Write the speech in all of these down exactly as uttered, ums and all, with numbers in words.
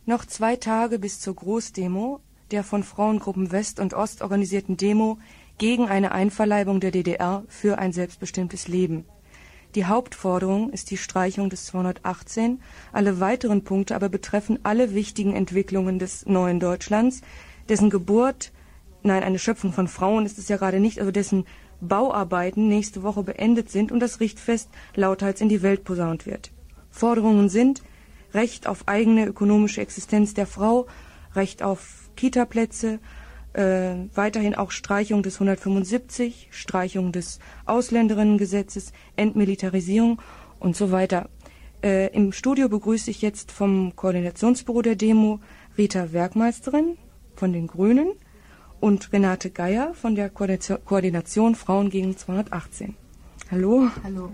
Noch zwei Tage bis zur Großdemo, der von Frauengruppen West und Ost organisierten Demo gegen eine Einverleibung der D D R für ein selbstbestimmtes Leben. Die Hauptforderung ist die Streichung des zweihundertachtzehn, alle weiteren Punkte aber betreffen alle wichtigen Entwicklungen des neuen Deutschlands, dessen Geburt, nein, eine Schöpfung von Frauen ist es ja gerade nicht, also dessen Bauarbeiten nächste Woche beendet sind und das Richtfest lauthals in die Welt posaunt wird. Forderungen sind Recht auf eigene ökonomische Existenz der Frau, Recht auf Kitaplätze, äh, weiterhin auch Streichung des hundertfünfundsiebzig, Streichung des Ausländerinnengesetzes, Entmilitarisierung und so weiter. Äh, Im Studio begrüße ich jetzt vom Koordinationsbüro der Demo Rita Werkmeisterin von den Grünen und Renate Geier von der Koordination, Koordination Frauen gegen zweihundertachtzehn. Hallo. Hallo.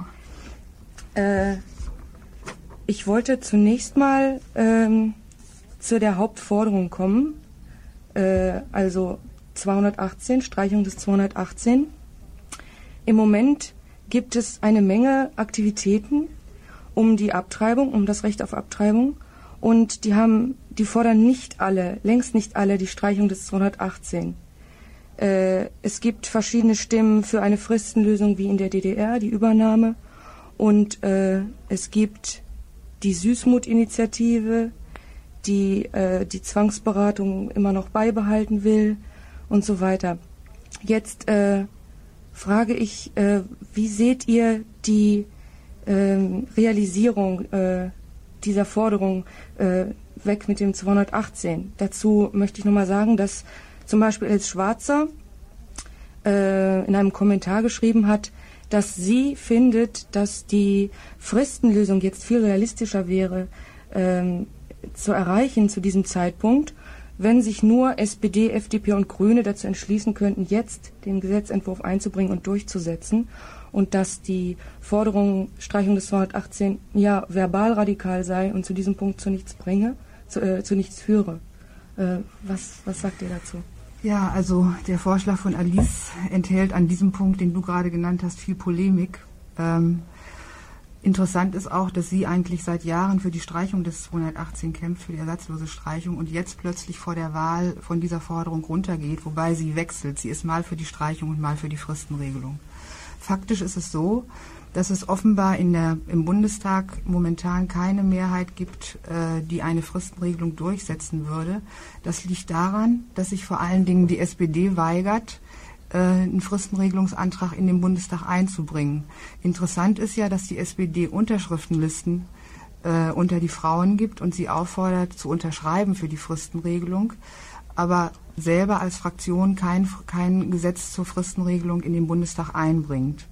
Äh, Ich wollte zunächst mal ähm, zu der Hauptforderung kommen, äh, also zweihundertachtzehn, Streichung des zweihundertachtzehn. Im Moment gibt es eine Menge Aktivitäten um die Abtreibung, um das Recht auf Abtreibung, und die haben, die fordern nicht alle, längst nicht alle, die Streichung des zweihundertachtzehn. Äh, es gibt verschiedene Stimmen für eine Fristenlösung wie in der D D R, die Übernahme, und äh, es gibt die Süßmut-Initiative, die äh, die Zwangsberatung immer noch beibehalten will und so weiter. Jetzt äh, frage ich, äh, wie seht ihr die äh, Realisierung äh, dieser Forderung äh, weg mit dem zweihundertachtzehn? Dazu möchte ich nochmal sagen, dass zum Beispiel Els Schwarzer äh, in einem Kommentar geschrieben hat, dass sie findet, dass die Fristenlösung jetzt viel realistischer wäre ähm, zu erreichen zu diesem Zeitpunkt, wenn sich nur S P D, F D P und Grüne dazu entschließen könnten, jetzt den Gesetzentwurf einzubringen und durchzusetzen, und dass die Forderung Streichung des zweihundertachtzehn ja verbal radikal sei und zu diesem Punkt zu nichts bringe, zu, äh, zu nichts führe. Äh, was, was sagt ihr dazu? Ja, also der Vorschlag von Alice enthält an diesem Punkt, den du gerade genannt hast, viel Polemik. Ähm, interessant ist auch, dass sie eigentlich seit Jahren für die Streichung des zweihundertachtzehn kämpft, für die ersatzlose Streichung, und jetzt plötzlich vor der Wahl von dieser Forderung runtergeht, wobei sie wechselt. Sie ist mal für die Streichung und mal für die Fristenregelung. Faktisch ist es so, dass es offenbar in der, im Bundestag momentan keine Mehrheit gibt, äh, die eine Fristenregelung durchsetzen würde. Das liegt daran, dass sich vor allen Dingen die S P D weigert, äh, einen Fristenregelungsantrag in den Bundestag einzubringen. Interessant ist ja, dass die S P D Unterschriftenlisten äh, unter die Frauen gibt und sie auffordert, zu unterschreiben für die Fristenregelung, aber selber als Fraktion kein, kein Gesetz zur Fristenregelung in den Bundestag einbringt.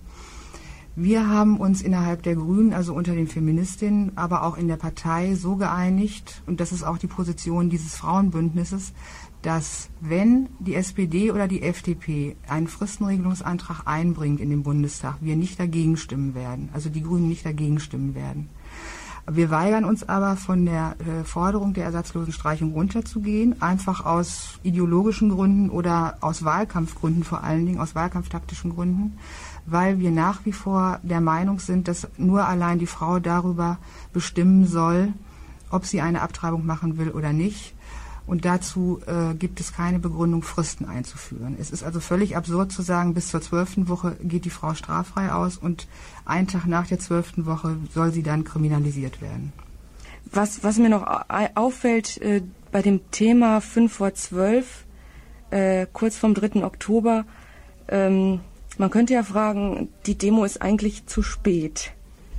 Wir haben uns innerhalb der Grünen, also unter den Feministinnen, aber auch in der Partei so geeinigt, und das ist auch die Position dieses Frauenbündnisses, dass wenn die S P D oder die F D P einen Fristenregelungsantrag einbringt in den Bundestag, wir nicht dagegen stimmen werden, also die Grünen nicht dagegen stimmen werden. Wir weigern uns aber, von der äh, Forderung der ersatzlosen Streichung runterzugehen, einfach aus ideologischen Gründen oder aus Wahlkampfgründen, vor allen Dingen aus wahlkampftaktischen Gründen, weil wir nach wie vor der Meinung sind, dass nur allein die Frau darüber bestimmen soll, ob sie eine Abtreibung machen will oder nicht. Und dazu äh, gibt es keine Begründung, Fristen einzuführen. Es ist also völlig absurd zu sagen, bis zur zwölften Woche geht die Frau straffrei aus und einen Tag nach der zwölften Woche soll sie dann kriminalisiert werden. Was, was mir noch auffällt äh, bei dem Thema fünf vor zwölf, äh, kurz vom dritten Oktober, ähm, man könnte ja fragen, die Demo ist eigentlich zu spät.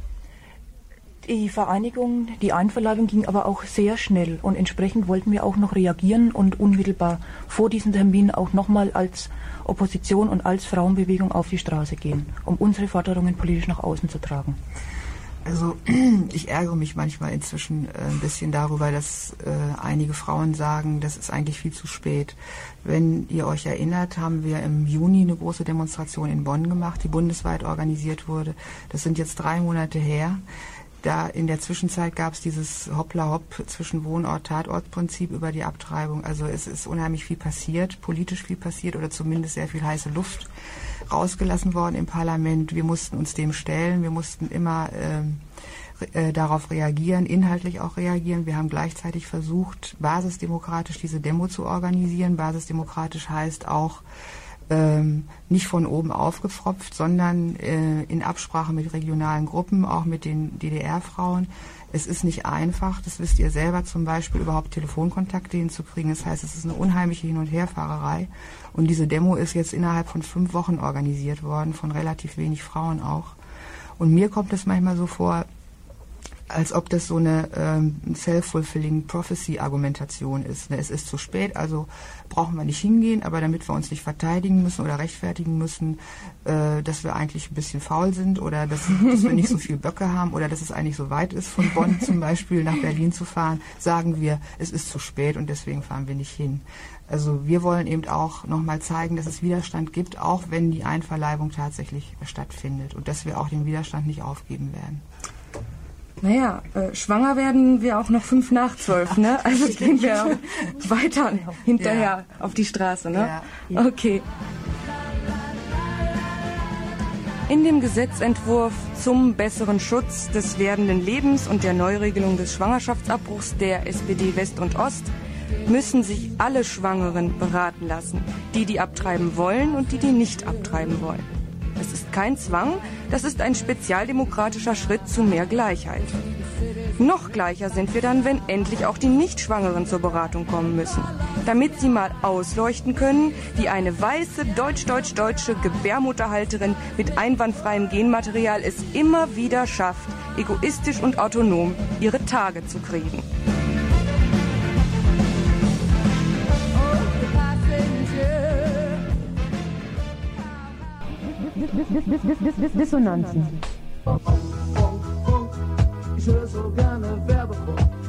Die Vereinigung, die Einverleibung ging aber auch sehr schnell, und entsprechend wollten wir auch noch reagieren und unmittelbar vor diesem Termin auch nochmal als Opposition und als Frauenbewegung auf die Straße gehen, um unsere Forderungen politisch nach außen zu tragen. Also ich ärgere mich manchmal inzwischen äh, ein bisschen darüber, dass äh, einige Frauen sagen, das ist eigentlich viel zu spät. Wenn ihr euch erinnert, haben wir im Juni eine große Demonstration in Bonn gemacht, die bundesweit organisiert wurde. Das sind jetzt drei Monate her. Da in der Zwischenzeit gab es dieses Hoppla-Hopp zwischen Wohnort-Tatort-Prinzip über die Abtreibung. Also es ist unheimlich viel passiert, politisch viel passiert, oder zumindest sehr viel heiße Luft rausgelassen worden im Parlament. Wir mussten uns dem stellen, wir mussten immer ähm, äh, darauf reagieren, inhaltlich auch reagieren. Wir haben gleichzeitig versucht, basisdemokratisch diese Demo zu organisieren. Basisdemokratisch heißt auch ähm, nicht von oben aufgepfropft, sondern äh, in Absprache mit regionalen Gruppen, auch mit den D D R-Frauen. Es ist nicht einfach, das wisst ihr selber zum Beispiel, überhaupt Telefonkontakte hinzukriegen. Das heißt, es ist eine unheimliche Hin- und Herfahrerei. Und diese Demo ist jetzt innerhalb von fünf Wochen organisiert worden, von relativ wenig Frauen auch. Und mir kommt es manchmal so vor, als ob das so eine ähm, self-fulfilling prophecy-Argumentation ist. Ne? Es ist zu spät, also brauchen wir nicht hingehen, aber damit wir uns nicht verteidigen müssen oder rechtfertigen müssen, äh, dass wir eigentlich ein bisschen faul sind oder dass, dass wir nicht so viel Böcke haben oder dass es eigentlich so weit ist, von Bonn zum Beispiel nach Berlin zu fahren, sagen wir, es ist zu spät und deswegen fahren wir nicht hin. Also wir wollen eben auch nochmal zeigen, dass es Widerstand gibt, auch wenn die Einverleibung tatsächlich stattfindet und dass wir auch den Widerstand nicht aufgeben werden. Naja, äh, schwanger werden wir auch noch fünf nach zwölf, ne? Also gehen wir weiter hinterher ja. auf die Straße, ne? Ja. Okay. In dem Gesetzentwurf zum besseren Schutz des werdenden Lebens und der Neuregelung des Schwangerschaftsabbruchs der S P D West und Ost müssen sich alle Schwangeren beraten lassen, die die abtreiben wollen und die die nicht abtreiben wollen. Es ist kein Zwang, das ist ein spezialdemokratischer Schritt zu mehr Gleichheit. Noch gleicher sind wir dann, wenn endlich auch die Nichtschwangeren zur Beratung kommen müssen, damit sie mal ausleuchten können, wie eine weiße deutsch-deutsch-deutsche Gebärmutterhalterin mit einwandfreiem Genmaterial es immer wieder schafft, egoistisch und autonom ihre Tage zu kriegen. Dissonanzen. Ich höre so gerne Werbung.